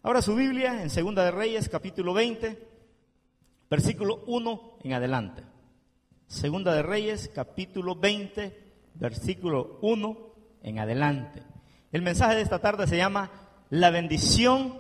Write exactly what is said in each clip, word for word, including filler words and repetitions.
Ahora su Biblia en Segunda de Reyes, capítulo veinte, versículo uno en adelante. Segunda de Reyes, capítulo veinte, versículo uno en adelante. El mensaje de esta tarde se llama La bendición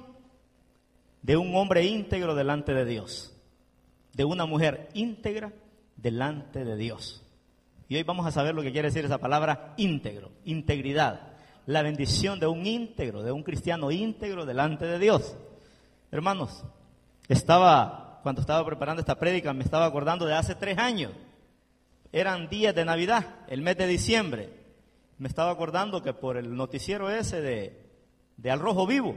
de un hombre íntegro delante de Dios, de una mujer íntegra delante de Dios. Y hoy vamos a saber lo que quiere decir esa palabra íntegro, integridad. La bendición de un íntegro, de un cristiano íntegro delante de Dios. Hermanos, estaba, cuando estaba preparando esta prédica, me estaba acordando de hace tres años. Eran días de Navidad, el mes de diciembre. Me estaba acordando que por el noticiero ese de, de Al Rojo Vivo,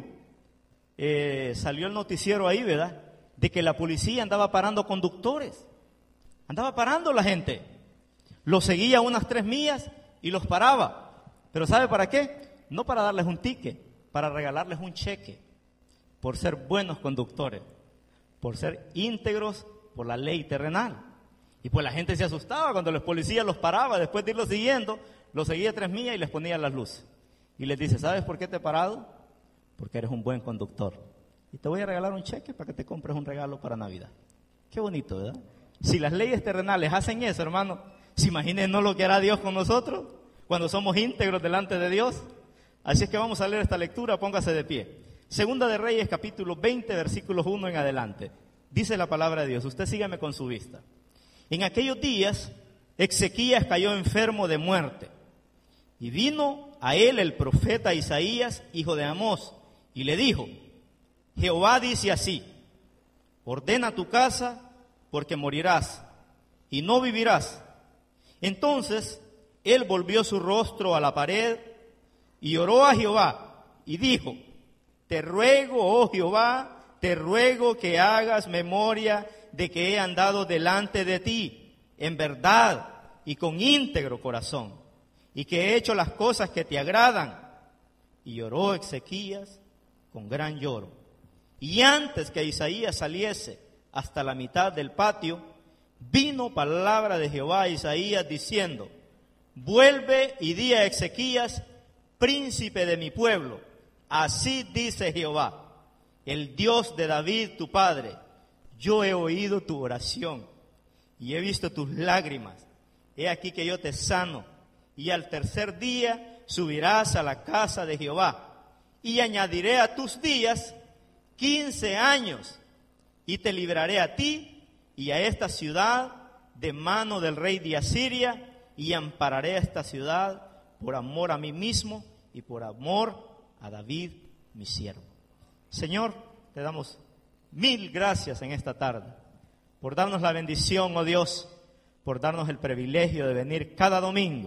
eh, salió el noticiero ahí, ¿verdad? De que la policía andaba parando conductores. Andaba parando la gente. Los seguía unas tres millas y los paraba. ¿Pero sabe para qué? No para darles un ticket, para regalarles un cheque, por ser buenos conductores, por ser íntegros por la ley terrenal. Y pues la gente se asustaba cuando los policías los paraba, después de irlos siguiendo, los seguía tres millas y les ponía las luces. Y les dice, ¿sabes por qué te he parado? Porque eres un buen conductor. Y te voy a regalar un cheque para que te compres un regalo para Navidad. Qué bonito, ¿verdad? Si las leyes terrenales hacen eso, hermano, ¿se imaginen no lo que hará Dios con nosotros cuando somos íntegros delante de Dios? Así es que vamos a leer esta lectura, póngase de pie. Segunda de Reyes, capítulo veinte, versículos uno en adelante. Dice la palabra de Dios, usted sígame con su vista. En aquellos días, Ezequías cayó enfermo de muerte. Y vino a él el profeta Isaías, hijo de Amós, y le dijo, Jehová dice así, ordena tu casa, porque morirás, y no vivirás. Entonces, él volvió su rostro a la pared, y oró a Jehová, y dijo, te ruego, oh Jehová, te ruego que hagas memoria de que he andado delante de ti, en verdad y con íntegro corazón, y que he hecho las cosas que te agradan. Y lloró Ezequías con gran lloro. Y antes que Isaías saliese hasta la mitad del patio, vino palabra de Jehová a Isaías diciendo, vuelve y di a Ezequías, príncipe de mi pueblo, así dice Jehová, el Dios de David tu padre, yo he oído tu oración y he visto tus lágrimas, he aquí que yo te sano, y al tercer día subirás a la casa de Jehová, y añadiré a tus días quince años, y te libraré a ti y a esta ciudad de mano del rey de Asiria, y ampararé a esta ciudad por amor a mí mismo y por amor a David mi siervo. Señor, te damos mil gracias en esta tarde por darnos la bendición, oh Dios, por darnos el privilegio de venir cada domingo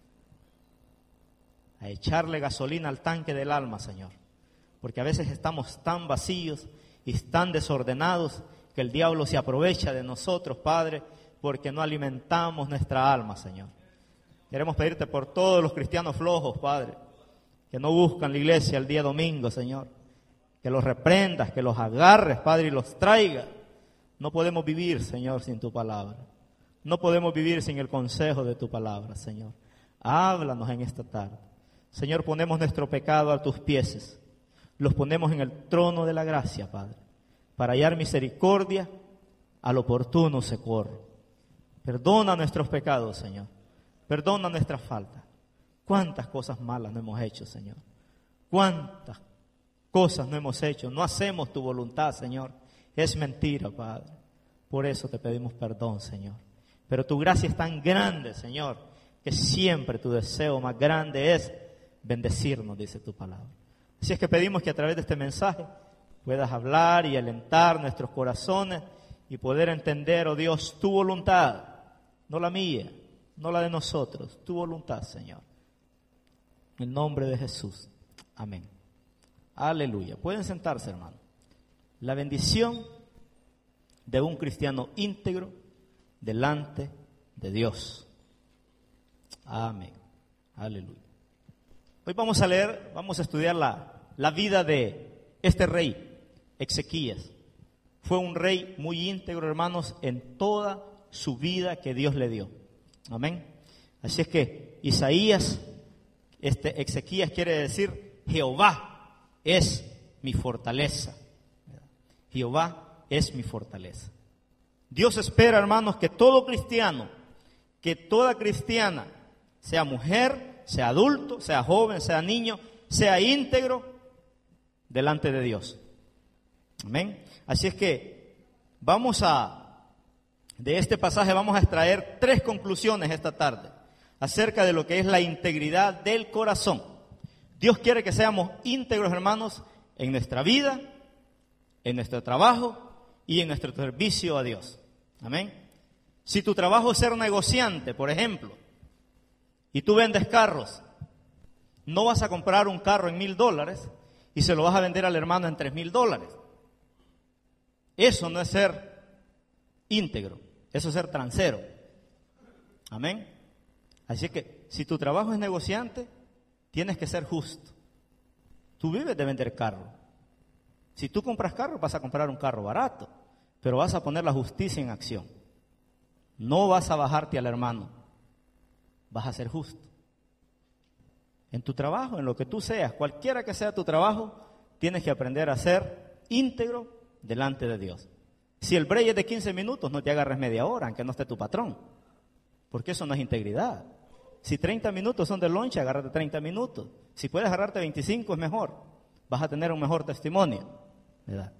a echarle gasolina al tanque del alma, Señor, porque a veces estamos tan vacíos y tan desordenados que el diablo se aprovecha de nosotros, Padre, porque no alimentamos nuestra alma, Señor. Queremos pedirte por todos los cristianos flojos, Padre, que no buscan la iglesia el día domingo, Señor, que los reprendas, que los agarres, Padre, y los traigas. No podemos vivir, Señor, sin tu palabra. No podemos vivir sin el consejo de tu palabra, Señor. Háblanos en esta tarde. Señor, ponemos nuestro pecado a tus pies. Los ponemos en el trono de la gracia, Padre, para hallar misericordia al oportuno socorro. Perdona nuestros pecados, Señor. Perdona nuestras faltas. Cuántas cosas malas no hemos hecho, Señor. Cuántas cosas no hemos hecho. No hacemos tu voluntad, Señor. Es mentira, Padre. Por eso te pedimos perdón, Señor. Pero tu gracia es tan grande, Señor, que siempre tu deseo más grande es bendecirnos, dice tu palabra. Así es que pedimos que a través de este mensaje puedas hablar y alentar nuestros corazones y poder entender, oh Dios, tu voluntad, no la mía, no la de nosotros, tu voluntad, Señor. En el nombre de Jesús. Amén. Aleluya. Pueden sentarse, hermano. La bendición de un cristiano íntegro delante de Dios. Amén. Aleluya. Hoy vamos a leer, vamos a estudiar la, la vida de este rey, Ezequías. Fue un rey muy íntegro, hermanos, en toda su vida que Dios le dio. Amén. Así es que Isaías, este Ezequías quiere decir Jehová es mi fortaleza. Jehová es mi fortaleza. Dios espera, hermanos, que todo cristiano, que toda cristiana, sea mujer, sea adulto, sea joven, sea niño, sea íntegro delante de Dios. Amén. Así es que vamos a, de este pasaje vamos a extraer tres conclusiones esta tarde acerca de lo que es la integridad del corazón. Dios quiere que seamos íntegros, hermanos, en nuestra vida, en nuestro trabajo y en nuestro servicio a Dios. Amén. Si tu trabajo es ser negociante, por ejemplo, y tú vendes carros, no vas a comprar un carro en mil dólares y se lo vas a vender al hermano en tres mil dólares. Eso no es ser íntegro, eso es ser transero. Amén. Así que si tu trabajo es negociante, tienes que ser justo. Tú vives de vender carro. Si tú compras carro, vas a comprar un carro barato, pero vas a poner la justicia en acción. No vas a bajarte al hermano, vas a ser justo. En tu trabajo, en lo que tú seas, cualquiera que sea tu trabajo, tienes que aprender a ser íntegro delante de Dios. Si el break es de quince minutos, no te agarres media hora, aunque no esté tu patrón, porque eso no es integridad. Si treinta minutos son de lonche, agárrate treinta minutos. Si puedes agarrarte veinticinco, es mejor. Vas a tener un mejor testimonio, ¿verdad?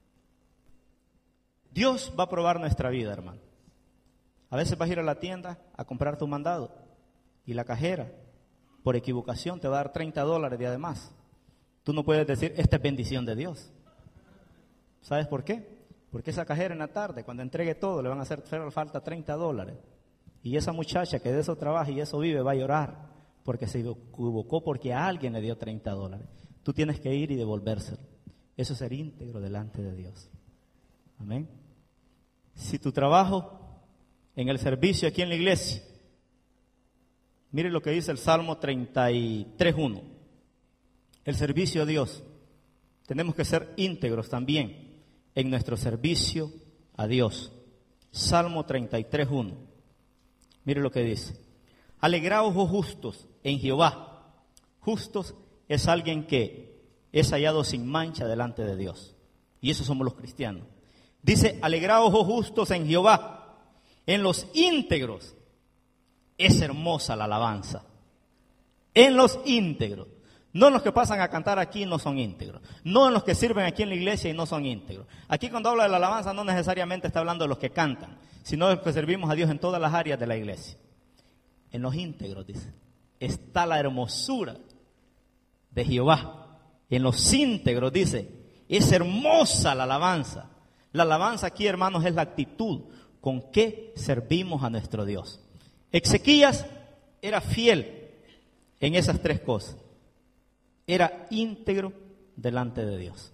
Dios va a probar nuestra vida, hermano. A veces vas a ir a la tienda a comprar tu mandado y la cajera, por equivocación, te va a dar treinta dólares de además. Tú no puedes decir, esta es bendición de Dios. ¿Sabes por qué? Porque esa cajera en la tarde, cuando entregue todo, le van a hacer falta treinta dólares. Y esa muchacha que de eso trabaja y eso vive va a llorar porque se equivocó porque a alguien le dio treinta dólares. Tú tienes que ir y devolvérselo. Eso es ser íntegro delante de Dios. Amén. Si tu trabajo en el servicio aquí en la iglesia, mire lo que dice el Salmo treinta y tres, uno. El servicio a Dios. Tenemos que ser íntegros también en nuestro servicio a Dios. Salmo treinta y tres, uno. Mire lo que dice. Alegraos, oh justos, en Jehová. Justos es alguien que es hallado sin mancha delante de Dios. Y esos somos los cristianos. Dice, alegraos, oh justos, en Jehová. En los íntegros es hermosa la alabanza. En los íntegros. No en los que pasan a cantar aquí no son íntegros. No en los que sirven aquí en la iglesia y no son íntegros. Aquí cuando habla de la alabanza no necesariamente está hablando de los que cantan, sino de los que servimos a Dios en todas las áreas de la iglesia. En los íntegros, dice, está la hermosura de Jehová. En los íntegros, dice, es hermosa la alabanza. La alabanza aquí, hermanos, es la actitud con que servimos a nuestro Dios. Ezequías era fiel en esas tres cosas. Era íntegro delante de Dios.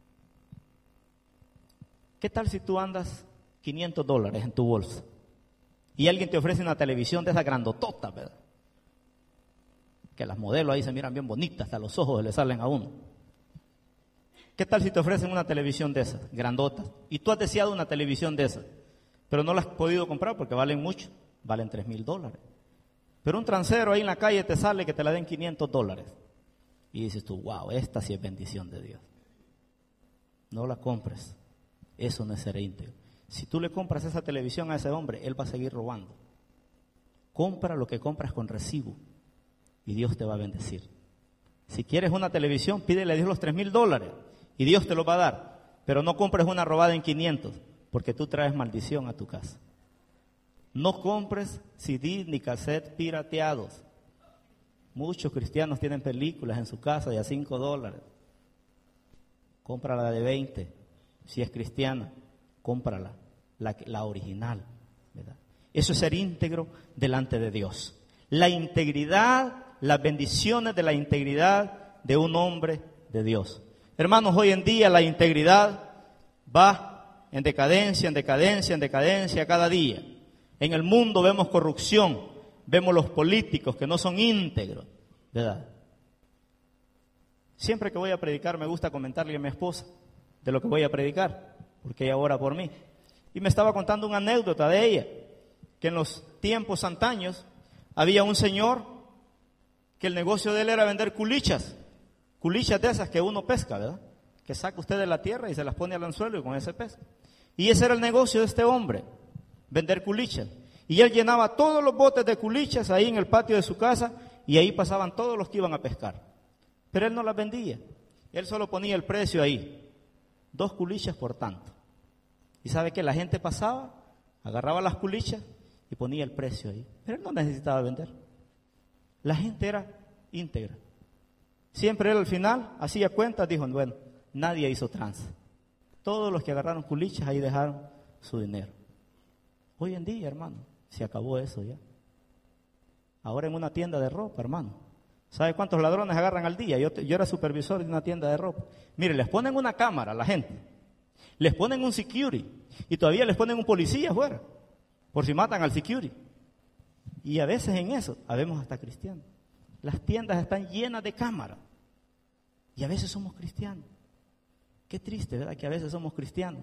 ¿Qué tal si tú andas quinientos dólares en tu bolsa y alguien te ofrece una televisión de esas grandototas, ¿verdad? Que las modelos ahí se miran bien bonitas, hasta los ojos le salen a uno. ¿Qué tal si te ofrecen una televisión de esas, grandotas, y tú has deseado una televisión de esas, pero no la has podido comprar porque valen mucho, valen tres mil dólares? Pero un transero ahí en la calle te sale que te la den quinientos dólares. Y dices tú, wow, esta sí es bendición de Dios. No la compres. Eso no es ser íntegro. Si tú le compras esa televisión a ese hombre, él va a seguir robando. Compra lo que compras con recibo y Dios te va a bendecir. Si quieres una televisión, pídele a Dios los tres mil dólares y Dios te lo va a dar. Pero no compres una robada en quinientos, porque tú traes maldición a tu casa. No compres C D ni cassette pirateados. Muchos cristianos tienen películas en su casa de a cinco dólares. Cómprala de veinte. Si es cristiana, cómprala, la, la original, ¿verdad? Eso es ser íntegro delante de Dios. La integridad, las bendiciones de la integridad de un hombre de Dios. Hermanos, hoy en día la integridad va en decadencia, en decadencia, en decadencia cada día. En el mundo vemos corrupción. Vemos los políticos que no son íntegros, ¿verdad? Siempre que voy a predicar me gusta comentarle a mi esposa de lo que voy a predicar, porque ella ora por mí. Y me estaba contando una anécdota de ella, que en los tiempos antaños había un señor que el negocio de él era vender culichas, culichas de esas que uno pesca, ¿verdad? que saca usted de la tierra y se las pone al anzuelo y con ese pez. Y ese era el negocio de este hombre, vender culichas. Y él llenaba todos los botes de culichas ahí en el patio de su casa y ahí pasaban todos los que iban a pescar. Pero él no las vendía, él solo ponía el precio ahí, dos culichas por tanto. Y sabe que la gente pasaba, agarraba las culichas y ponía el precio ahí. Pero él no necesitaba vender. La gente era íntegra. Siempre él al final hacía cuentas, dijo, bueno, nadie hizo tranza. Todos los que agarraron culichas ahí dejaron su dinero. Hoy en día, hermano, se acabó eso ya. Ahora en una tienda de ropa, hermano, ¿sabe cuántos ladrones agarran al día? Yo, yo era supervisor de una tienda de ropa. Mire, les ponen una cámara a la gente, les ponen un security y todavía les ponen un policía afuera, por si matan al security. Y a veces en eso, habemos hasta cristianos. Las tiendas están llenas de cámaras y a veces somos cristianos. Qué triste, ¿verdad? Que a veces somos cristianos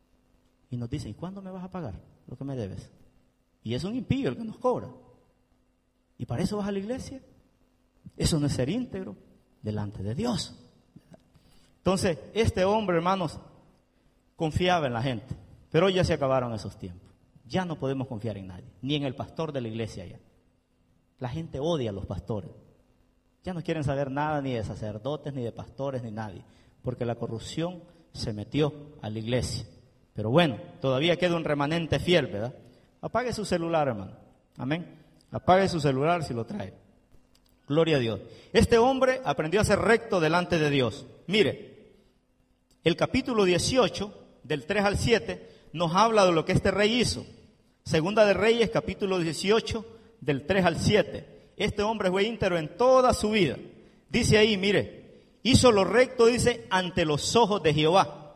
y nos dicen, ¿y cuándo me vas a pagar lo que me debes? Y es un impío el que nos cobra. ¿Y para eso vas a la iglesia? Eso no es ser íntegro delante de Dios. Entonces, este hombre, hermanos, confiaba en la gente, pero hoy ya se acabaron esos tiempos. Ya no podemos confiar en nadie, ni en el pastor de la iglesia ya. La gente odia a los pastores. Ya no quieren saber nada ni de sacerdotes, ni de pastores, ni nadie, porque la corrupción se metió a la iglesia. Pero bueno, todavía queda un remanente fiel, ¿verdad? Apague su celular, hermano. Amén. Apague su celular si lo trae. Gloria a Dios. Este hombre aprendió a ser recto delante de Dios. Mire, el capítulo dieciocho, del tres al siete, nos habla de lo que este rey hizo. Segunda de Reyes, capítulo dieciocho, del tres al siete. Este hombre fue íntegro en toda su vida. Dice ahí, mire, hizo lo recto, dice, ante los ojos de Jehová.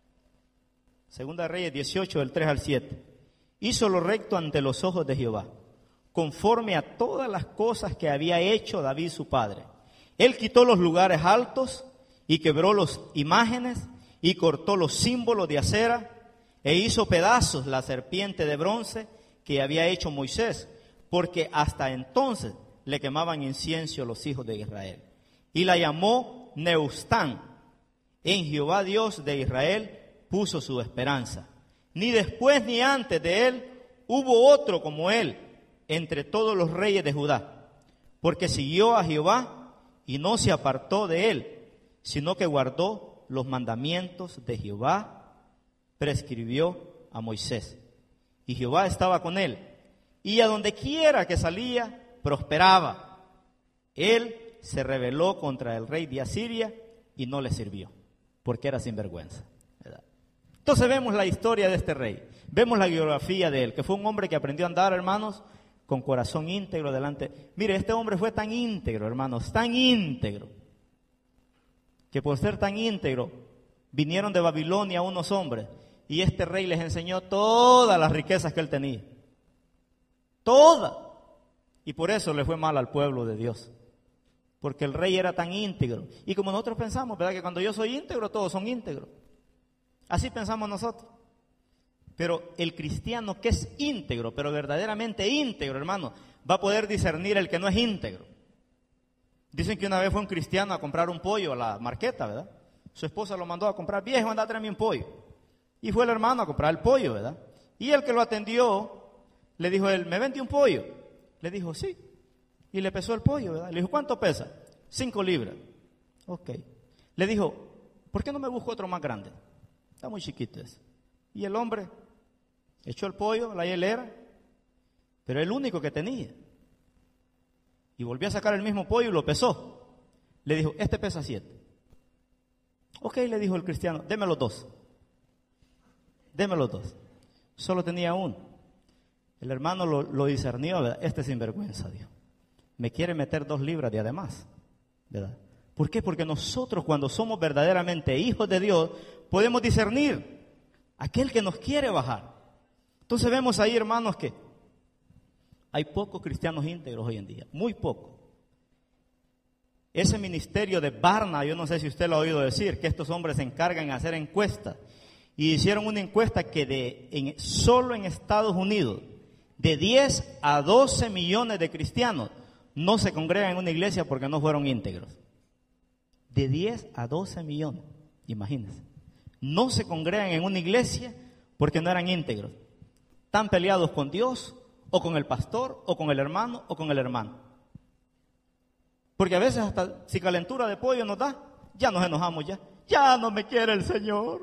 Segunda de Reyes dieciocho, del tres al siete. Hizo lo recto ante los ojos de Jehová, conforme a todas las cosas que había hecho David su padre. Él quitó los lugares altos y quebró las imágenes y cortó los símbolos de acera e hizo pedazos la serpiente de bronce que había hecho Moisés, porque hasta entonces le quemaban incienso los hijos de Israel. Y la llamó Neustán. En Jehová Dios de Israel puso su esperanza. Ni después ni antes de él hubo otro como él entre todos los reyes de Judá, porque siguió a Jehová y no se apartó de él, sino que guardó los mandamientos de Jehová, prescribió a Moisés. Y Jehová estaba con él, y a donde quiera que salía, prosperaba. Él se rebeló contra el rey de Asiria y no le sirvió, porque era sinvergüenza, ¿verdad? Entonces vemos la historia de este rey, vemos la biografía de él, que fue un hombre que aprendió a andar, hermanos, con corazón íntegro delante. Mire, este hombre fue tan íntegro, hermanos, tan íntegro, que por ser tan íntegro, vinieron de Babilonia unos hombres, y este rey les enseñó todas las riquezas que él tenía. Todas. Y por eso le fue mal al pueblo de Dios. Porque el rey era tan íntegro. Y como nosotros pensamos, ¿verdad? Que cuando yo soy íntegro, todos son íntegros. Así pensamos nosotros. Pero el cristiano que es íntegro, pero verdaderamente íntegro, hermano, va a poder discernir el que no es íntegro. Dicen que una vez fue un cristiano a comprar un pollo a la marqueta, ¿verdad? Su esposa lo mandó a comprar, viejo, anda a traerme un pollo. Y fue el hermano a comprar el pollo, ¿verdad? Y el que lo atendió, le dijo él, ¿me vende un pollo? Le dijo, sí. Y le pesó el pollo, ¿verdad? Le dijo, ¿cuánto pesa? Cinco libras. Ok. Le dijo, ¿por qué no me busco otro más grande? Está muy chiquito ese. Y el hombre echó el pollo a la hielera, pero el único que tenía. Y volvió a sacar el mismo pollo y lo pesó. Le dijo, este pesa siete. Ok, le dijo el cristiano, deme los dos. Deme los dos. Solo tenía uno. El hermano lo, lo discernió, ¿verdad? Este sinvergüenza, dijo. Me quiere meter dos libras de además, ¿verdad? ¿Por qué? Porque nosotros, cuando somos verdaderamente hijos de Dios, podemos discernir aquel que nos quiere bajar. Entonces vemos ahí, hermanos, que hay pocos cristianos íntegros hoy en día, muy pocos. Ese ministerio de Barna, yo no sé si usted lo ha oído decir, que estos hombres se encargan de hacer encuestas. Y hicieron una encuesta que de en, solo en Estados Unidos, de diez a doce millones de cristianos no se congregan en una iglesia porque no fueron íntegros. De diez a doce millones. Imagínense. No se congregan en una iglesia porque no eran íntegros. Están peleados con Dios, o con el pastor, o con el hermano, o con el hermano. Porque a veces hasta si calentura de pollo nos da, ya nos enojamos ya. Ya no me quiere el Señor.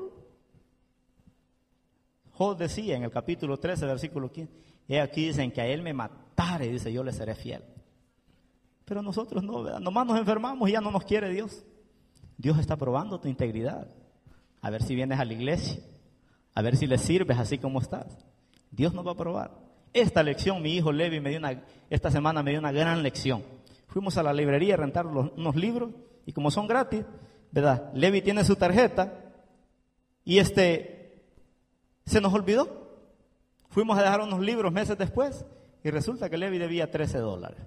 Job decía en el capítulo trece, versículo quince, y aquí dicen que a él me matare, dice, yo le seré fiel. Pero nosotros no, ¿verdad? Nomás nos enfermamos y ya no nos quiere Dios. Dios está probando tu integridad. A ver si vienes a la iglesia, a ver si le sirves así como estás. Dios nos va a probar. Esta lección, mi hijo Levi me dio una, esta semana me dio una gran lección. Fuimos a la librería a rentar los, unos libros, y como son gratis, ¿verdad? Levi tiene su tarjeta, y este, se nos olvidó. Fuimos a dejar unos libros meses después, y resulta que Levi debía trece dólares.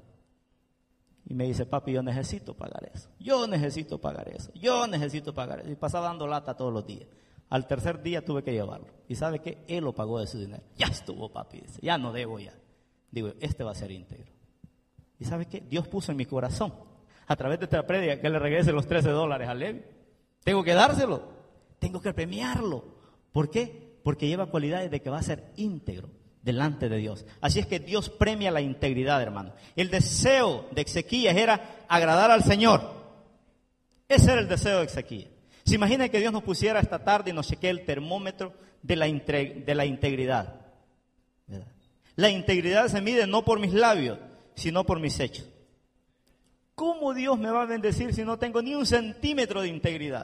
Y me dice, papi, yo necesito pagar eso, yo necesito pagar eso, yo necesito pagar eso. Y pasaba dando lata todos los días. Al tercer día tuve que llevarlo. ¿Y sabe qué? Él lo pagó de su dinero. Ya estuvo, papi, dice, ya no debo ya. Digo, este va a ser íntegro. ¿Y sabe qué? Dios puso en mi corazón, a través de esta prédica, que le regrese los trece dólares a Levi. Tengo que dárselo, tengo que premiarlo. ¿Por qué? Porque lleva cualidades de que va a ser íntegro delante de Dios. Así es que Dios premia la integridad, hermano. El deseo de Ezequías era agradar al Señor. Ese era el deseo de Ezequías. Se imagina que Dios nos pusiera esta tarde y nos chequee el termómetro de la, intre- de la integridad. ¿Verdad? La integridad se mide no por mis labios, sino por mis hechos. ¿Cómo Dios me va a bendecir si no tengo ni un centímetro de integridad?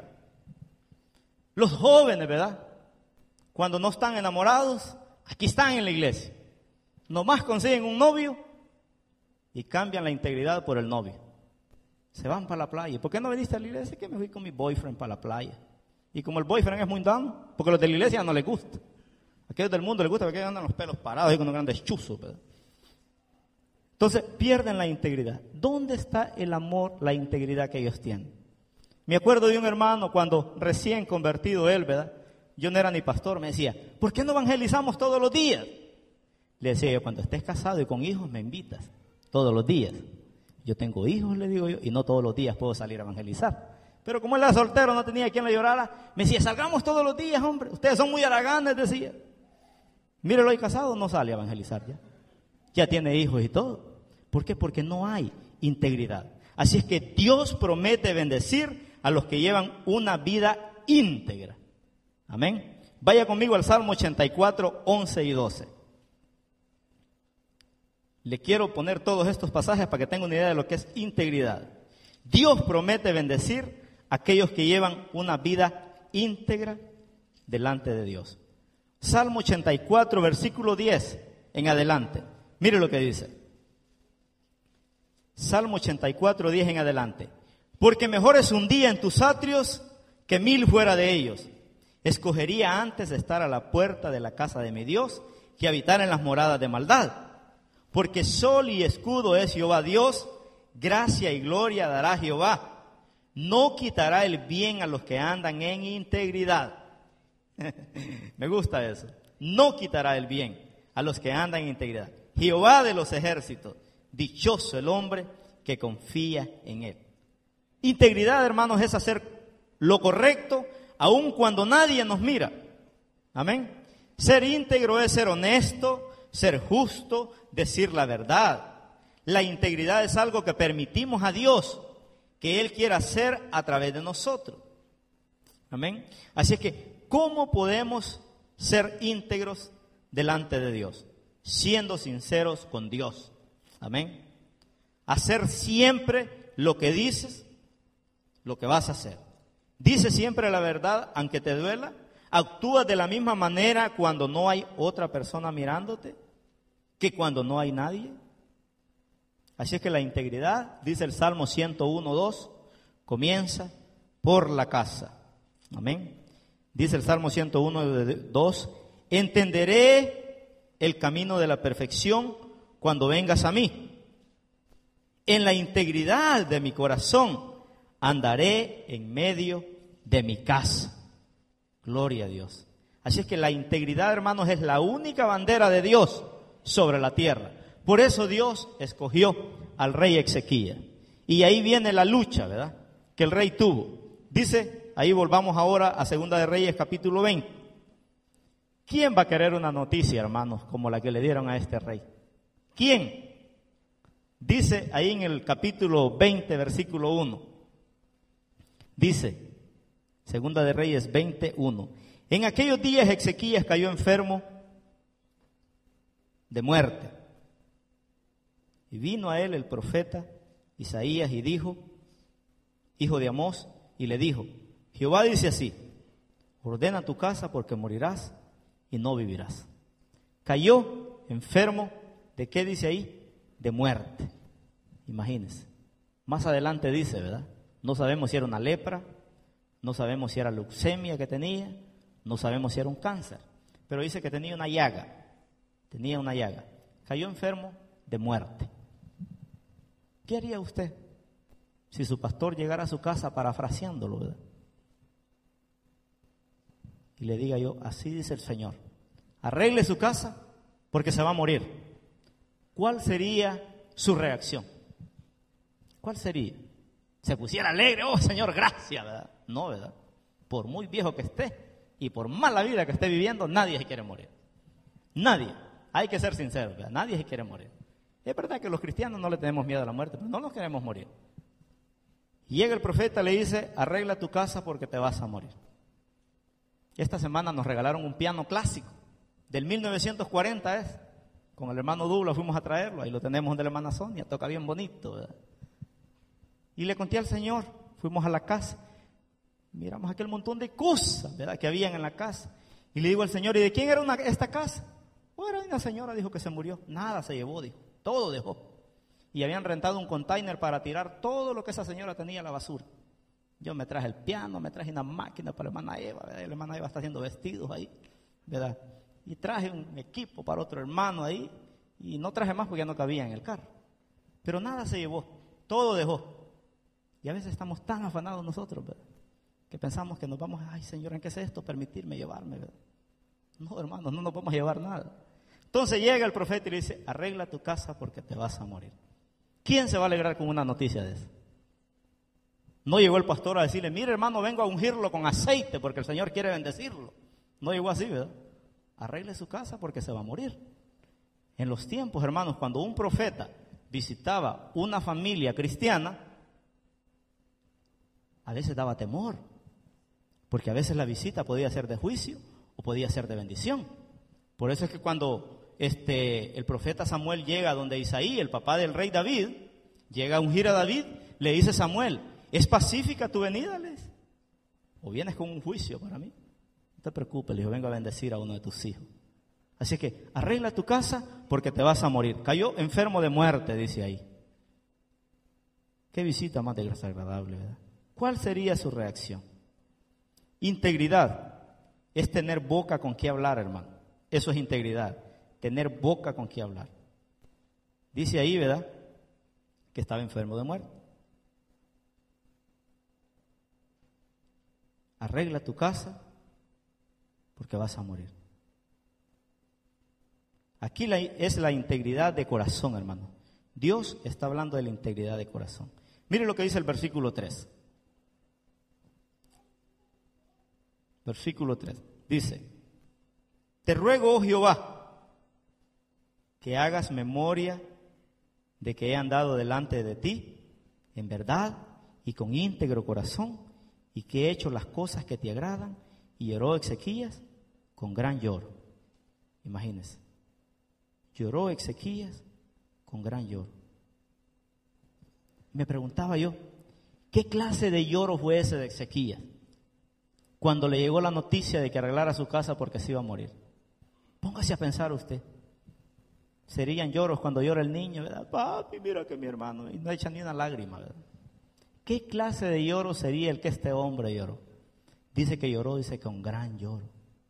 Los jóvenes, ¿verdad? Cuando no están enamorados, aquí están en la iglesia. Nomás consiguen un novio y cambian la integridad por el novio. Se van para la playa. ¿Por qué no viniste a la iglesia? Que me fui con mi boyfriend para la playa. Y como el boyfriend es mundano, porque los de la iglesia no les gusta. A aquellos del mundo les gusta porque andan los pelos parados y con unos grandes chuzos, ¿verdad? Entonces pierden la integridad. ¿Dónde está el amor, la integridad que ellos tienen? Me acuerdo de un hermano cuando recién convertido él, ¿verdad? Yo no era ni pastor, me decía, ¿por qué no evangelizamos todos los días? Le decía yo, cuando estés casado y con hijos me invitas todos los días. Yo tengo hijos, le digo yo, y no todos los días puedo salir a evangelizar. Pero como él era soltero, no tenía quien le llorara, me decía, salgamos todos los días, hombre. Ustedes son muy haraganes, decía. Mírelo ahí casado, no sale a evangelizar ya. Ya tiene hijos y todo. ¿Por qué? Porque no hay integridad. Así es que Dios promete bendecir a los que llevan una vida íntegra. Amén. Vaya conmigo al Salmo ochenta y cuatro, once y doce. Le quiero poner todos estos pasajes para que tenga una idea de lo que es integridad. Dios promete bendecir a aquellos que llevan una vida íntegra delante de Dios. Salmo ochenta y cuatro, versículo diez en adelante. Mire lo que dice. Salmo ochenta y cuatro, diez en adelante. Porque mejor es un día en tus atrios que mil fuera de ellos. Escogería antes estar a la puerta de la casa de mi Dios que habitar en las moradas de maldad. Porque sol y escudo es Jehová Dios, gracia y gloria dará Jehová. No quitará el bien a los que andan en integridad. Me gusta eso. No quitará el bien a los que andan en integridad. Jehová de los ejércitos, dichoso el hombre que confía en él. Integridad, hermanos, es hacer lo correcto aun cuando nadie nos mira. Amén. Ser íntegro es ser honesto, ser justo, decir la verdad. La integridad es algo que permitimos a Dios que Él quiera hacer a través de nosotros. Amén. Así es que, ¿cómo podemos ser íntegros delante de Dios? Siendo sinceros con Dios. Amén. Hacer siempre lo que dices, lo que vas a hacer. Dice siempre la verdad, aunque te duela. Actúas de la misma manera cuando no hay otra persona mirándote que cuando no hay nadie. Así es que la integridad, dice el Salmo ciento uno, dos, comienza por la casa. Amén. Dice el Salmo ciento uno, dos, entenderé el camino de la perfección cuando vengas a mí. En la integridad de mi corazón andaré en medio de mi casa. Gloria a Dios. Así es que la integridad, hermanos, es la única bandera de Dios sobre la tierra. Por eso Dios escogió al rey Ezequías. Y ahí viene la lucha, ¿verdad?, que el rey tuvo. Dice ahí volvamos ahora a Segunda de Reyes capítulo veinte. ¿Quién va a querer una noticia, hermanos, como la que le dieron a este rey? ¿Quién? Dice ahí en el capítulo veinte, versículo uno. Dice, Segunda de Reyes veinte, uno. En aquellos días Ezequías cayó enfermo de muerte. Y vino a él el profeta Isaías y dijo, hijo de Amós, y le dijo, Jehová dice así, ordena tu casa porque morirás y no vivirás. Cayó enfermo, ¿de qué dice ahí? De muerte. Imagínense. Más adelante dice, ¿verdad? No sabemos si era una lepra, no sabemos si era leucemia que tenía, no sabemos si era un cáncer, pero dice que tenía una llaga, tenía una llaga. Cayó enfermo de muerte. ¿Qué haría usted si su pastor llegara a su casa parafraseándolo, ¿verdad? Y le diga yo, así dice el Señor, arregle su casa porque se va a morir. ¿Cuál sería su reacción? ¿Cuál sería? Se pusiera alegre, oh Señor, gracias, ¿verdad? No, ¿verdad? Por muy viejo que esté y por mala vida que esté viviendo, nadie se quiere morir. Nadie. Hay que ser sinceros, ¿verdad? Nadie se quiere morir. Es verdad que los cristianos no le tenemos miedo a la muerte, pero no nos queremos morir. Y llega el profeta y le dice, arregla tu casa porque te vas a morir. Esta semana nos regalaron un piano clásico, del mil novecientos cuarenta es. Con el hermano Douglas fuimos a traerlo, ahí lo tenemos de la hermana Sonia, toca bien bonito, ¿verdad? Y le conté al Señor, fuimos a la casa, miramos aquel montón de cosas, ¿verdad?, que habían en la casa. Y le digo al Señor, ¿y de quién era una, esta casa? Oh, era una señora, dijo que se murió. Nada se llevó, dijo, todo dejó. Y habían rentado un container para tirar todo lo que esa señora tenía a la basura. Yo me traje el piano, me traje una máquina para la hermana Eva, ¿verdad? La hermana Eva está haciendo vestidos ahí, ¿verdad? Y traje un equipo para otro hermano ahí, y no traje más porque ya no cabía en el carro. Pero nada se llevó, todo dejó. Y a veces estamos tan afanados nosotros, ¿verdad?, que pensamos que nos vamos, ay Señor, ¿en qué es esto? Permitirme llevarme, ¿verdad? No, hermanos, no nos vamos a llevar nada. Entonces llega el profeta y le dice, arregla tu casa porque te vas a morir. ¿Quién se va a alegrar con una noticia de eso? No llegó el pastor a decirle, mire hermano, vengo a ungirlo con aceite porque el Señor quiere bendecirlo. No llegó así, ¿verdad? Arregle su casa porque se va a morir. En los tiempos, hermanos, cuando un profeta visitaba una familia cristiana, a veces daba temor, porque a veces la visita podía ser de juicio o podía ser de bendición. Por eso es que cuando este, el profeta Samuel llega donde Isaí, el papá del rey David, llega a ungir a David, le dice Samuel, ¿es pacífica tu venida? Le dice, ¿o vienes con un juicio para mí? No te preocupes, le digo, vengo a bendecir a uno de tus hijos. Así que arregla tu casa porque te vas a morir. Cayó enfermo de muerte, dice ahí. Qué visita más desagradable, ¿verdad? ¿Cuál sería su reacción? Integridad es tener boca con qué hablar, hermano. Eso es integridad, tener boca con qué hablar. Dice ahí, ¿verdad?, que estaba enfermo de muerte. Arregla tu casa porque vas a morir. Aquí la, es la integridad de corazón, hermano. Dios está hablando de la integridad de corazón. Mire lo que dice el versículo tres. Versículo tres. Dice, te ruego, oh Jehová, que hagas memoria de que he andado delante de ti en verdad y con íntegro corazón, y que he hecho las cosas que te agradan. Y lloró Ezequías con gran lloro. Imagínense. Lloró Ezequías con gran lloro. Me preguntaba yo, ¿qué clase de lloro fue ese de Ezequías cuando le llegó la noticia de que arreglara su casa porque se iba a morir? Póngase a pensar usted. Serían lloros cuando llora el niño, ¿verdad? Papi, mira que mi hermano, y no echa ni una lágrima, ¿verdad? ¿Qué clase de lloro sería el que este hombre lloró? Dice que lloró, dice que un gran lloro.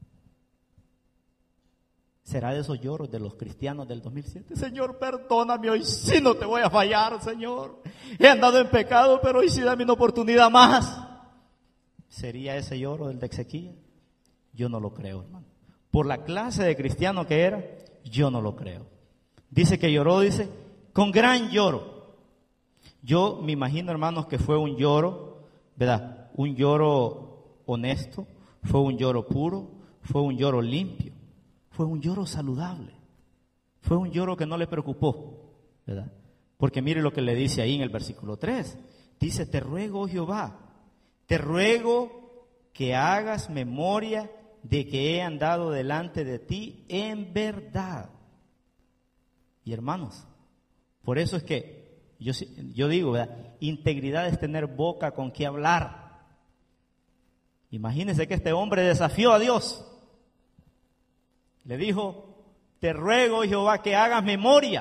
¿Será de esos lloros de los cristianos del dos mil siete? Señor, perdóname, hoy sí no te voy a fallar, Señor. He andado en pecado, pero hoy sí dame una oportunidad más. ¿Sería ese lloro del de Ezequías? Yo no lo creo, hermano. Por la clase de cristiano que era, yo no lo creo. Dice que lloró, dice, con gran lloro. Yo me imagino, hermanos, que fue un lloro, ¿verdad? Un lloro honesto, fue un lloro puro, fue un lloro limpio, fue un lloro saludable, fue un lloro que no le preocupó, ¿verdad? Porque mire lo que le dice ahí en el versículo tres. Dice, te ruego, oh Jehová, te ruego que hagas memoria de que he andado delante de ti en verdad. Y hermanos, por eso es que yo, yo digo, ¿verdad? Integridad es tener boca con que hablar. Imagínense que este hombre desafió a Dios. Le dijo, te ruego, Jehová, que hagas memoria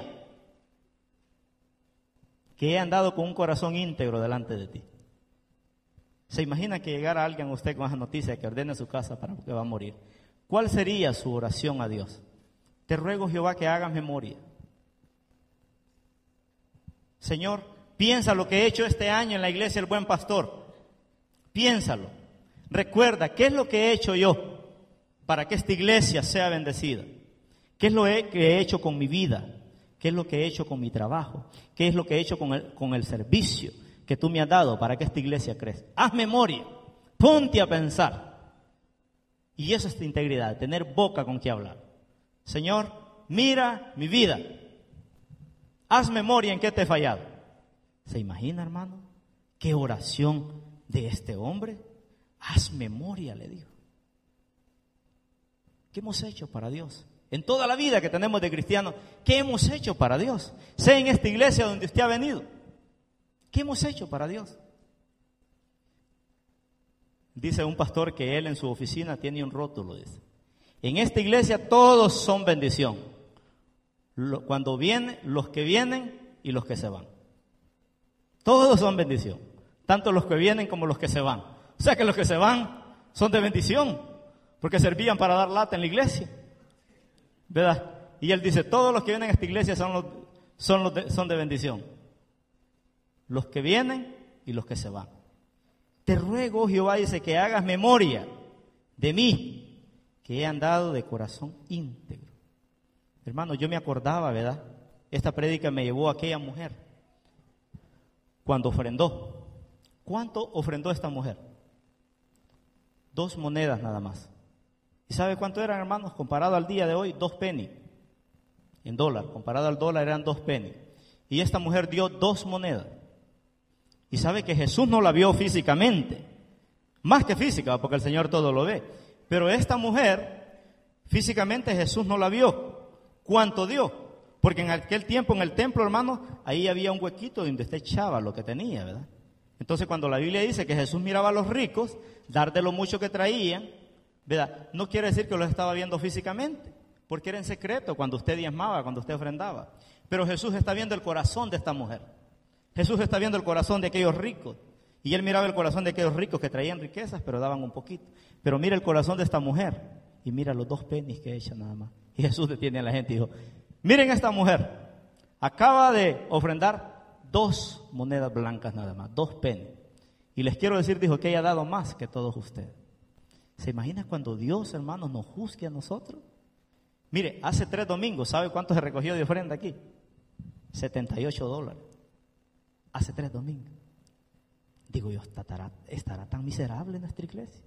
que he andado con un corazón íntegro delante de ti. ¿Se imagina que llegara alguien a usted con esa noticia que ordene su casa para que va a morir? ¿Cuál sería su oración a Dios? Te ruego, Jehová, que hagas memoria. Señor, piensa lo que he hecho este año en la iglesia El Buen Pastor. Piénsalo. Recuerda, ¿qué es lo que he hecho yo para que esta iglesia sea bendecida? ¿Qué es lo que he hecho con mi vida? ¿Qué es lo que he hecho con mi trabajo? ¿Qué es lo que he hecho con el, con el servicio que tú me has dado para que esta iglesia crezca? Haz memoria, ponte a pensar. Y eso es tu integridad, tener boca con que hablar. Señor, mira mi vida. Haz memoria en qué te he fallado. ¿Se imagina, hermano? ¿Qué oración de este hombre? Haz memoria, le dijo. ¿Qué hemos hecho para Dios? En toda la vida que tenemos de cristianos, ¿qué hemos hecho para Dios? Sea en esta iglesia donde usted ha venido. ¿Qué hemos hecho para Dios? Dice un pastor que él en su oficina tiene un rótulo, dice. En esta iglesia todos son bendición. Cuando vienen, los que vienen y los que se van. Todos son bendición. Tanto los que vienen como los que se van. O sea que los que se van son de bendición, porque servían para dar lata en la iglesia, ¿verdad? Y él dice, todos los que vienen a esta iglesia son, los, son, los de, son de bendición. Los que vienen y los que se van. Te ruego, Jehová, dice, que hagas memoria de mí, que he andado de corazón íntegro. Hermano, yo me acordaba, ¿verdad? Esta prédica me llevó a aquella mujer cuando ofrendó. ¿Cuánto ofrendó esta mujer? Dos monedas nada más. ¿Y sabe cuánto eran, hermanos? Comparado al día de hoy, dos penny. En dólar, comparado al dólar eran dos penny. Y esta mujer dio dos monedas. Y sabe que Jesús no la vio físicamente. Más que física, porque el Señor todo lo ve. Pero esta mujer, físicamente Jesús no la vio. ¿Cuánto dio? Porque en aquel tiempo en el templo, hermanos, ahí había un huequito donde usted echaba lo que tenía, ¿verdad? Entonces cuando la Biblia dice que Jesús miraba a los ricos, dar de lo mucho que traían, ¿verdad? No quiere decir que los estaba viendo físicamente, porque era en secreto cuando usted diezmaba, cuando usted ofrendaba. Pero Jesús está viendo el corazón de esta mujer. Jesús está viendo el corazón de aquellos ricos. Y él miraba el corazón de aquellos ricos que traían riquezas, pero daban un poquito. Pero mira el corazón de esta mujer y mira los dos pennies que echa nada más. Y Jesús detiene a la gente y dijo, miren esta mujer, acaba de ofrendar dos monedas blancas nada más, dos pennies. Y les quiero decir, dijo, que ella ha dado más que todos ustedes. ¿Se imagina cuando Dios, hermanos, nos juzgue a nosotros? Mire, hace tres domingos, ¿sabe cuánto se recogió de ofrenda aquí? setenta y ocho dólares. Hace tres domingos. Digo yo, ¿estará, estará tan miserable nuestra iglesia?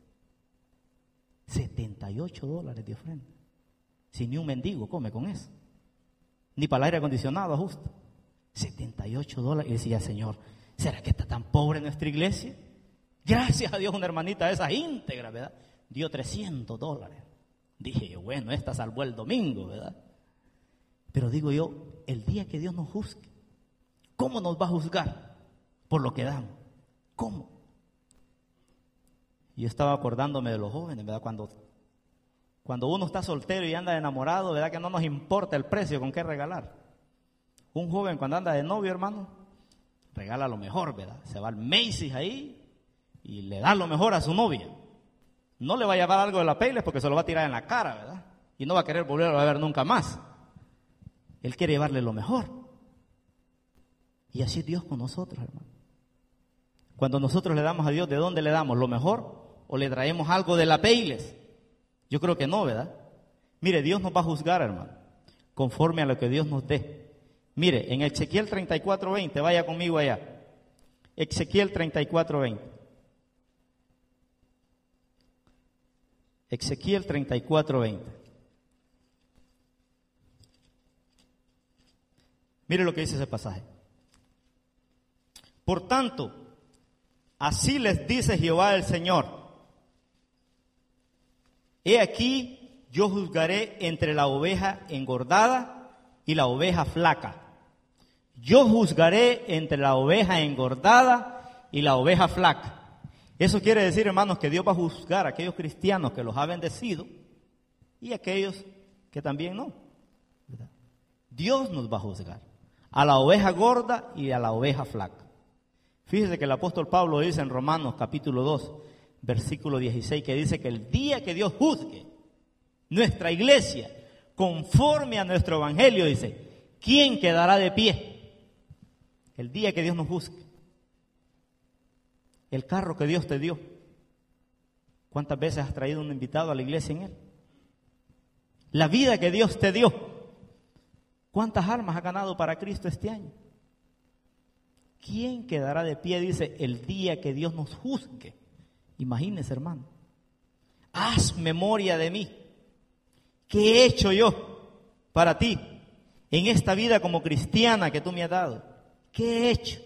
setenta y ocho dólares de ofrenda. Si ni un mendigo come con eso. Ni para el aire acondicionado ajusta. setenta y ocho dólares. Y decía, Señor, ¿será que está tan pobre nuestra iglesia? Gracias a Dios, una hermanita de esas íntegras, ¿verdad? Dio trescientos dólares. Dije yo, bueno, esta salvó el domingo, ¿verdad? Pero digo yo, el día que Dios nos juzgue, ¿cómo nos va a juzgar? Por lo que damos. ¿Cómo? Yo estaba acordándome de los jóvenes, ¿verdad? Cuando, cuando uno está soltero y anda enamorado, ¿verdad? Que no nos importa el precio con qué regalar. Un joven cuando anda de novio, hermano, regala lo mejor, ¿verdad? Se va al Macy's ahí y le da lo mejor a su novia. No le va a llevar algo de la Payless porque se lo va a tirar en la cara, ¿verdad? Y no va a querer volverlo a ver nunca más. Él quiere llevarle lo mejor. Y así es Dios con nosotros, hermano. Cuando nosotros le damos a Dios, ¿de dónde le damos? ¿Lo mejor? ¿O le traemos algo de la Payless? Yo creo que no, ¿verdad? Mire, Dios nos va a juzgar, hermano, conforme a lo que Dios nos dé. Mire, en Ezequiel treinta y cuatro veinte, vaya conmigo allá. Ezequiel treinta y cuatro veinte. Ezequiel treinta y cuatro, veinte. Mire lo que dice ese pasaje. Por tanto, así les dice Jehová el Señor: he aquí, yo juzgaré entre la oveja engordada y la oveja flaca. Yo juzgaré entre la oveja engordada y la oveja flaca. Eso quiere decir, hermanos, que Dios va a juzgar a aquellos cristianos que los ha bendecido y a aquellos que también no, ¿verdad? Dios nos va a juzgar a la oveja gorda y a la oveja flaca. Fíjese que el apóstol Pablo dice en Romanos capítulo dos, versículo dieciséis, que dice que el día que Dios juzgue nuestra iglesia conforme a nuestro evangelio, dice, ¿quién quedará de pie? El día que Dios nos juzgue. El carro que Dios te dio, ¿cuántas veces has traído un invitado a la iglesia en él? La vida que Dios te dio, ¿cuántas almas has ganado para Cristo este año? ¿Quién quedará de pie? Dice, el día que Dios nos juzgue. Imagínese, hermano. Haz memoria de mí. ¿Qué he hecho yo para ti en esta vida como cristiana que tú me has dado? ¿Qué he hecho?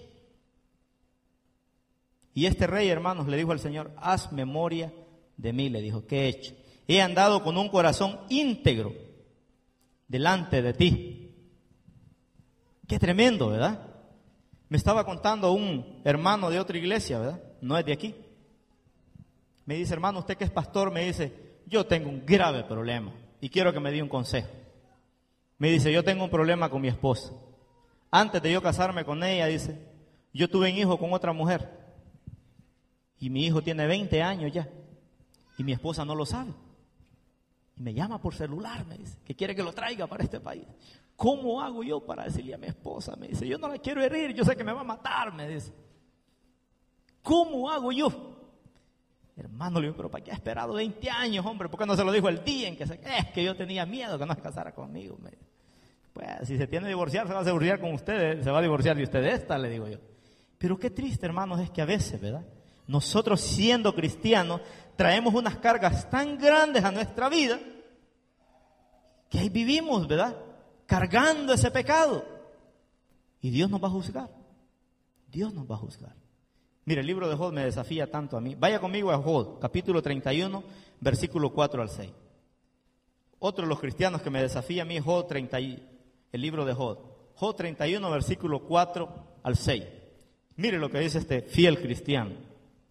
Y este rey, hermanos, le dijo al Señor, haz memoria de mí, le dijo, ¿qué he hecho? He andado con un corazón íntegro delante de ti. Qué tremendo, ¿verdad? Me estaba contando un hermano de otra iglesia, ¿verdad? No es de aquí. Me dice, hermano, usted que es pastor, me dice, yo tengo un grave problema y quiero que me dé un consejo. Me dice, yo tengo un problema con mi esposa. Antes de yo casarme con ella, dice, yo tuve un hijo con otra mujer. Y mi hijo tiene veinte años ya. Y mi esposa no lo sabe. Y me llama por celular, me dice, que quiere que lo traiga para este país. ¿Cómo hago yo para decirle a mi esposa? Me dice, yo no la quiero herir, yo sé que me va a matar, me dice. ¿Cómo hago yo? Hermano, le digo, pero ¿para qué ha esperado veinte años, hombre? ¿Por qué no se lo dijo el día en que se... Es que yo tenía miedo que no se casara conmigo, me dice. Pues si se tiene que divorciar, se va a divorciar con ustedes, se va a divorciar de usted esta, le digo yo. Pero qué triste, hermanos, es que a veces, ¿verdad? Nosotros siendo cristianos traemos unas cargas tan grandes a nuestra vida que ahí vivimos, ¿verdad? Cargando ese pecado. Y Dios nos va a juzgar. Dios nos va a juzgar. Mire, el libro de Job me desafía tanto a mí. Vaya conmigo a Job, capítulo treinta y uno, versículo cuatro al seis. Otro de los cristianos que me desafía a mí es Job treinta, el libro de Job. Job treinta y uno, versículo cuatro al seis. Mire lo que dice este fiel cristiano.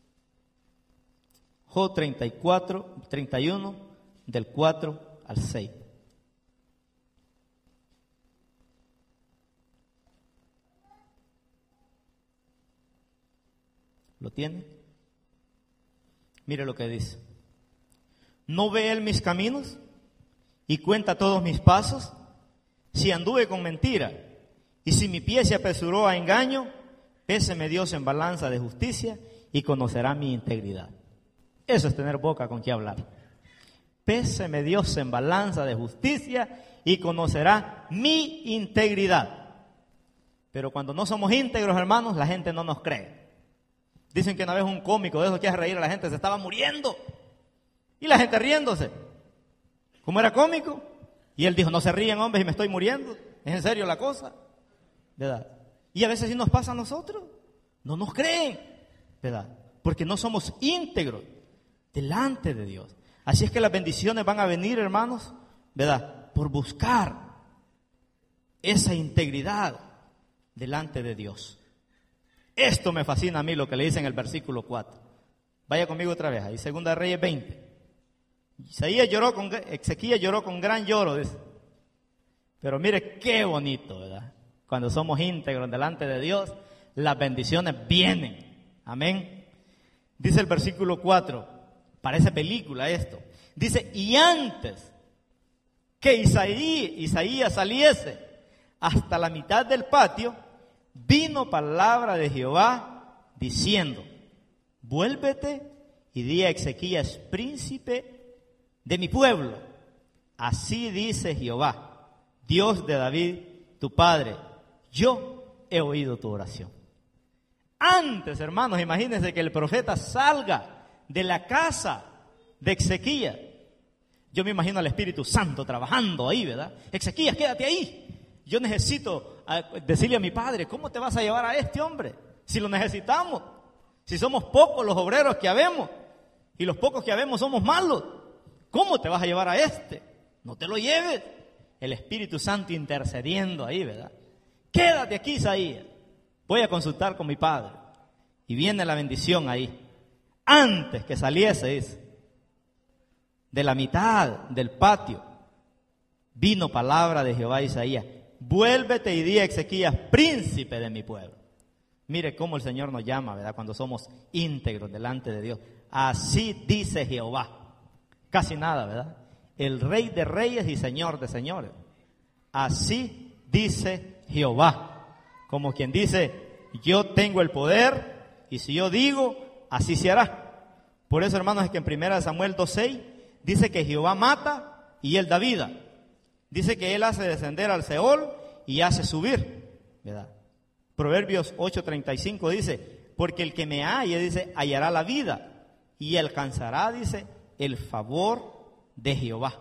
Job treinta y cuatro, treinta y uno, del cuatro al seis. ¿Lo tiene? Mire lo que dice. ¿No ve él mis caminos y cuenta todos mis pasos? Si anduve con mentira y si mi pie se apresuró a engaño, péseme Dios en balanza de justicia y conocerá mi integridad. Eso es tener boca con qué hablar. Péseme Dios en balanza de justicia y conocerá mi integridad. Pero cuando no somos íntegros, hermanos, la gente no nos cree. Dicen que una vez un cómico de esos que hace reír a la gente se estaba muriendo. Y la gente riéndose. ¿Cómo era cómico? Y él dijo, no se ríen, hombres, y me estoy muriendo. ¿Es en serio la cosa? ¿Verdad? Y a veces sí nos pasa a nosotros. No nos creen. ¿Verdad? Porque no somos íntegros delante de Dios. Así es que las bendiciones van a venir, hermanos, ¿verdad? Por buscar esa integridad delante de Dios. Esto me fascina a mí, lo que le dice en el versículo cuatro. Vaya conmigo otra vez, ahí, Segunda de Reyes veinte. Isaías lloró con, Ezequiel lloró con gran lloro, dice. Pero mire qué bonito, ¿verdad? Cuando somos íntegros delante de Dios, las bendiciones vienen. Amén. Dice el versículo cuatro. Parece película esto. Dice, y antes que Isaías, Isaías saliese hasta la mitad del patio, vino palabra de Jehová diciendo, vuélvete y di a Ezequías, príncipe de mi pueblo. Así dice Jehová, Dios de David, tu padre, yo he oído tu oración. Antes, hermanos, imagínense que el profeta salga de la casa de Ezequías Yo me imagino al Espíritu Santo trabajando ahí, ¿verdad? Ezequías, quédate ahí. Yo necesito decirle a mi padre, ¿cómo te vas a llevar a este hombre? Si lo necesitamos, si somos pocos los obreros que habemos, y los pocos que habemos somos malos, ¿cómo te vas a llevar a este? No te lo lleves. El Espíritu Santo intercediendo ahí, ¿verdad? Quédate aquí, Isaías. Voy a consultar con mi padre. Y viene la bendición ahí. Antes que saliese, dice, de la mitad del patio, vino palabra de Jehová a Isaías. Vuélvete y di a Ezequías, príncipe de mi pueblo. Mire cómo el Señor nos llama, ¿verdad? Cuando somos íntegros delante de Dios. Así dice Jehová. Casi nada, ¿verdad? El Rey de reyes y Señor de señores. Así dice Jehová. Como quien dice, yo tengo el poder y si yo digo, así se hará. Por eso, hermanos, es que en primera Samuel dos seis dice que Jehová mata y él da vida. Dice que él hace descender al Seol y hace subir, ¿verdad? Proverbios ocho treinta y cinco dice, porque el que me halle, dice, hallará la vida y alcanzará, dice, el favor de Jehová.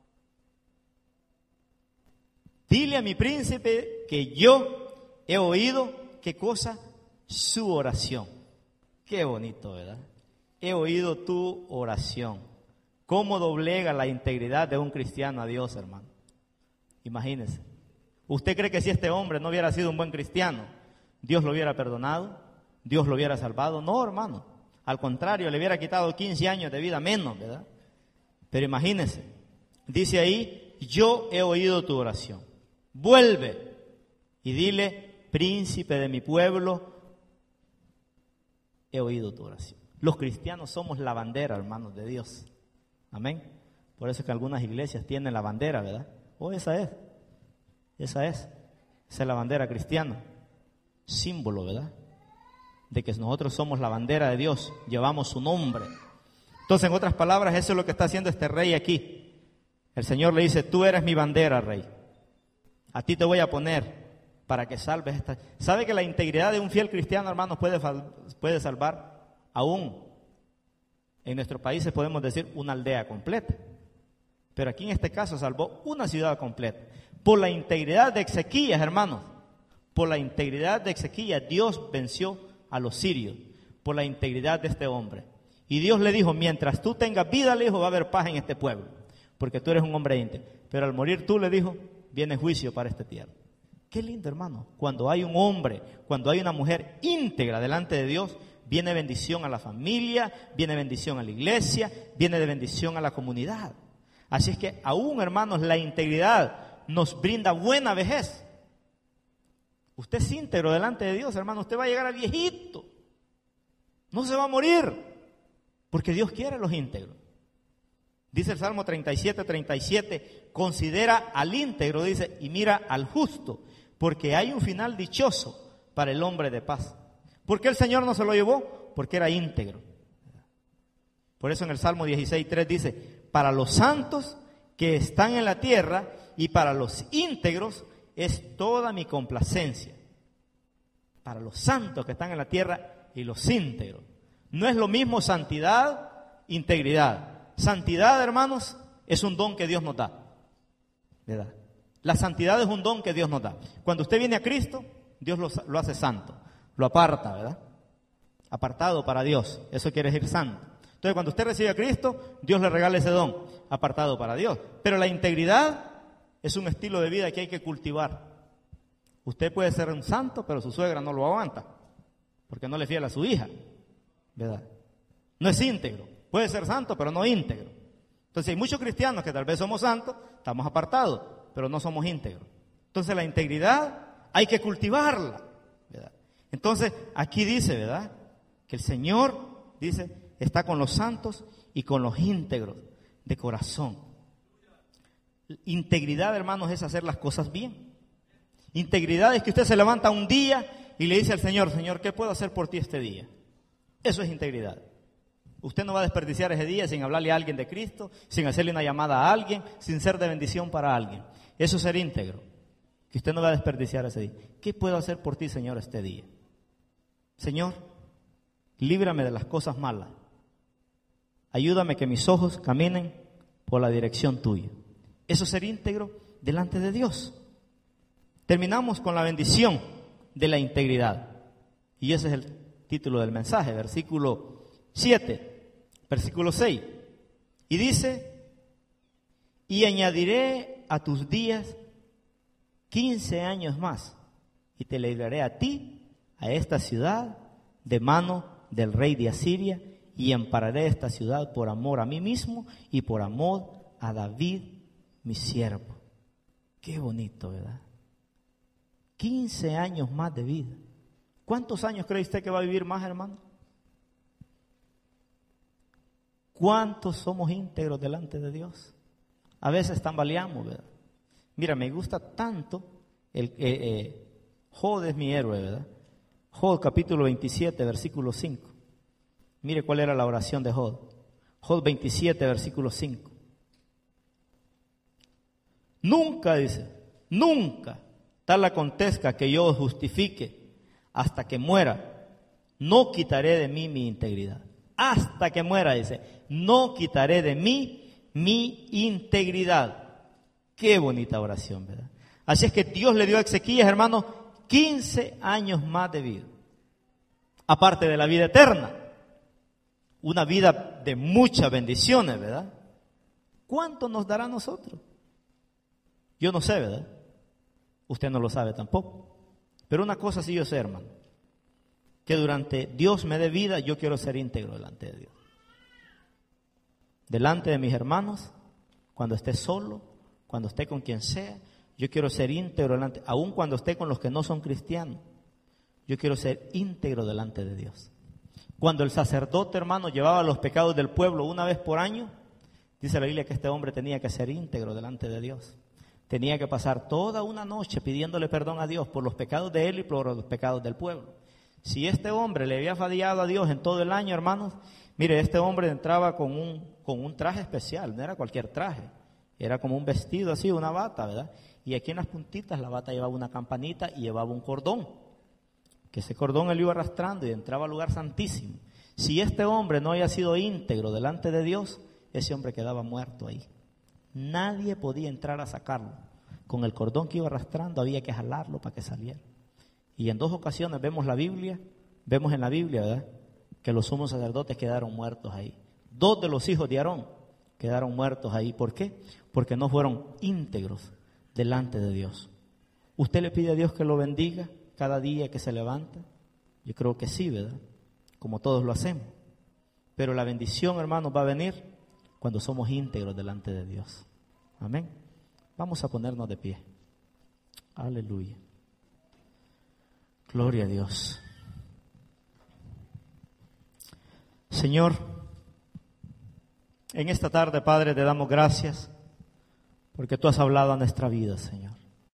Dile a mi príncipe que yo he oído, ¿qué cosa? Su oración. Qué bonito, ¿verdad? He oído tu oración. ¿Cómo doblega la integridad de un cristiano a Dios, hermano? Imagínese. ¿Usted cree que si este hombre no hubiera sido un buen cristiano, Dios lo hubiera perdonado? ¿Dios lo hubiera salvado? No, hermano. Al contrario, le hubiera quitado quince años de vida menos, ¿verdad? Pero imagínese. Dice ahí, yo he oído tu oración. Vuelve y dile, príncipe de mi pueblo, he oído tu oración. Los cristianos somos la bandera, hermanos, de Dios. Amén. Por eso es que algunas iglesias tienen la bandera, ¿verdad? Oh, esa es. Esa es. Esa es la bandera cristiana. Símbolo, ¿verdad? De que nosotros somos la bandera de Dios. Llevamos su nombre. Entonces, en otras palabras, eso es lo que está haciendo este rey aquí. El Señor le dice, tú eres mi bandera, rey. A ti te voy a poner para que salves esta. ¿Sabe que la integridad de un fiel cristiano, hermanos, puede, puede salvar aún? En nuestros países podemos decir una aldea completa. Pero aquí en este caso salvó una ciudad completa. Por la integridad de Ezequías, hermanos. Por la integridad de Ezequías, Dios venció a los sirios. Por la integridad de este hombre. Y Dios le dijo, mientras tú tengas vida, le dijo, va a haber paz en este pueblo. Porque tú eres un hombre íntegro. Pero al morir tú, le dijo, viene juicio para esta tierra. Qué lindo, hermano. Cuando hay un hombre, cuando hay una mujer íntegra delante de Dios, viene bendición a la familia, viene bendición a la iglesia, viene de bendición a la comunidad. Así es que aún, hermanos, la integridad nos brinda buena vejez. Usted es íntegro delante de Dios, hermano. Usted va a llegar a viejito. No se va a morir. Porque Dios quiere a los íntegros. Dice el Salmo treinta y siete, treinta y siete, considera al íntegro, dice, y mira al justo, porque hay un final dichoso para el hombre de paz. ¿Por qué el Señor no se lo llevó? Porque era íntegro. Por eso en el Salmo dieciséis, tres dice, para los santos que están en la tierra y para los íntegros es toda mi complacencia. Para los santos que están en la tierra y los íntegros. No es lo mismo santidad, integridad. Santidad, hermanos, es un don que Dios nos da. ¿Verdad? La santidad es un don que Dios nos da. Cuando usted viene a Cristo, Dios lo, lo hace santo. Lo aparta, ¿verdad? Apartado para Dios. Eso quiere decir santo. Entonces, cuando usted recibe a Cristo, Dios le regala ese don. Apartado para Dios. Pero la integridad es un estilo de vida que hay que cultivar. Usted puede ser un santo, pero su suegra no lo aguanta. Porque no le fiel a su hija. ¿Verdad? No es íntegro. Puede ser santo, pero no íntegro. Entonces hay muchos cristianos que tal vez somos santos, estamos apartados, pero no somos íntegros. Entonces la integridad hay que cultivarla, ¿verdad? Entonces aquí dice, ¿verdad? Que el Señor, dice, está con los santos y con los íntegros de corazón. Integridad, hermanos, es hacer las cosas bien. Integridad es que usted se levanta un día y le dice al Señor, Señor, ¿qué puedo hacer por ti este día? Eso es integridad. Usted no va a desperdiciar ese día sin hablarle a alguien de Cristo, sin hacerle una llamada a alguien, sin ser de bendición para alguien. Eso es ser íntegro. Que usted no va a desperdiciar ese día. ¿Qué puedo hacer por ti, Señor, este día? Señor, líbrame de las cosas malas. Ayúdame que mis ojos caminen por la dirección tuya. Eso es ser íntegro delante de Dios. Terminamos con la bendición de la integridad. Y ese es el título del mensaje, versículo siete, versículo seis. Y dice, y añadiré a tus días quince años más, y te libraré a ti, a esta ciudad, de mano del rey de Asiria, y ampararé esta ciudad por amor a mí mismo y por amor a David, mi siervo. Qué bonito, ¿verdad? quince años más de vida. ¿Cuántos años cree usted que va a vivir más, hermano? ¿Cuántos somos íntegros delante de Dios? A veces tambaleamos, ¿verdad? Mira, me gusta tanto, el eh, eh, Job es mi héroe, ¿verdad? Job capítulo veintisiete, versículo cinco. Mire cuál era la oración de Job. Job veintisiete, versículo cinco. Nunca, dice, nunca tal acontezca que yo os justifique hasta que muera, no quitaré de mí mi integridad. Hasta que muera, dice, no quitaré de mí mi integridad. Qué bonita oración, ¿verdad? Así es que Dios le dio a Ezequías, hermano, quince años más de vida. Aparte de la vida eterna. Una vida de muchas bendiciones, ¿verdad? ¿Cuánto nos dará a nosotros? Yo no sé, ¿verdad? Usted no lo sabe tampoco. Pero una cosa sí yo sé, hermano. Que durante Dios me dé vida, yo quiero ser íntegro delante de Dios. Delante de mis hermanos, cuando esté solo, cuando esté con quien sea, yo quiero ser íntegro delante, aun cuando esté con los que no son cristianos, yo quiero ser íntegro delante de Dios. Cuando el sacerdote, hermano, llevaba los pecados del pueblo una vez por año, dice la Biblia que este hombre tenía que ser íntegro delante de Dios. Tenía que pasar toda una noche pidiéndole perdón a Dios por los pecados de él y por los pecados del pueblo. Si este hombre le había fallado a Dios en todo el año, hermanos, mire, este hombre entraba con un, con un traje especial, no era cualquier traje, era como un vestido así, una bata, ¿verdad? Y aquí en las puntitas la bata llevaba una campanita y llevaba un cordón, que ese cordón él iba arrastrando y entraba al lugar santísimo. Si este hombre no había sido íntegro delante de Dios, ese hombre quedaba muerto ahí. Nadie podía entrar a sacarlo. Con el cordón que iba arrastrando había que jalarlo para que saliera. Y en dos ocasiones vemos la Biblia, vemos en la Biblia, ¿verdad?, que los sumos sacerdotes quedaron muertos ahí. Dos de los hijos de Aarón quedaron muertos ahí. ¿Por qué? Porque no fueron íntegros delante de Dios. ¿Usted le pide a Dios que lo bendiga cada día que se levanta? Yo creo que sí, ¿verdad? Como todos lo hacemos. Pero la bendición, hermanos, va a venir cuando somos íntegros delante de Dios. Amén. Vamos a ponernos de pie. Aleluya. Gloria a Dios. Señor, en esta tarde, Padre, te damos gracias porque tú has hablado a nuestra vida, Señor.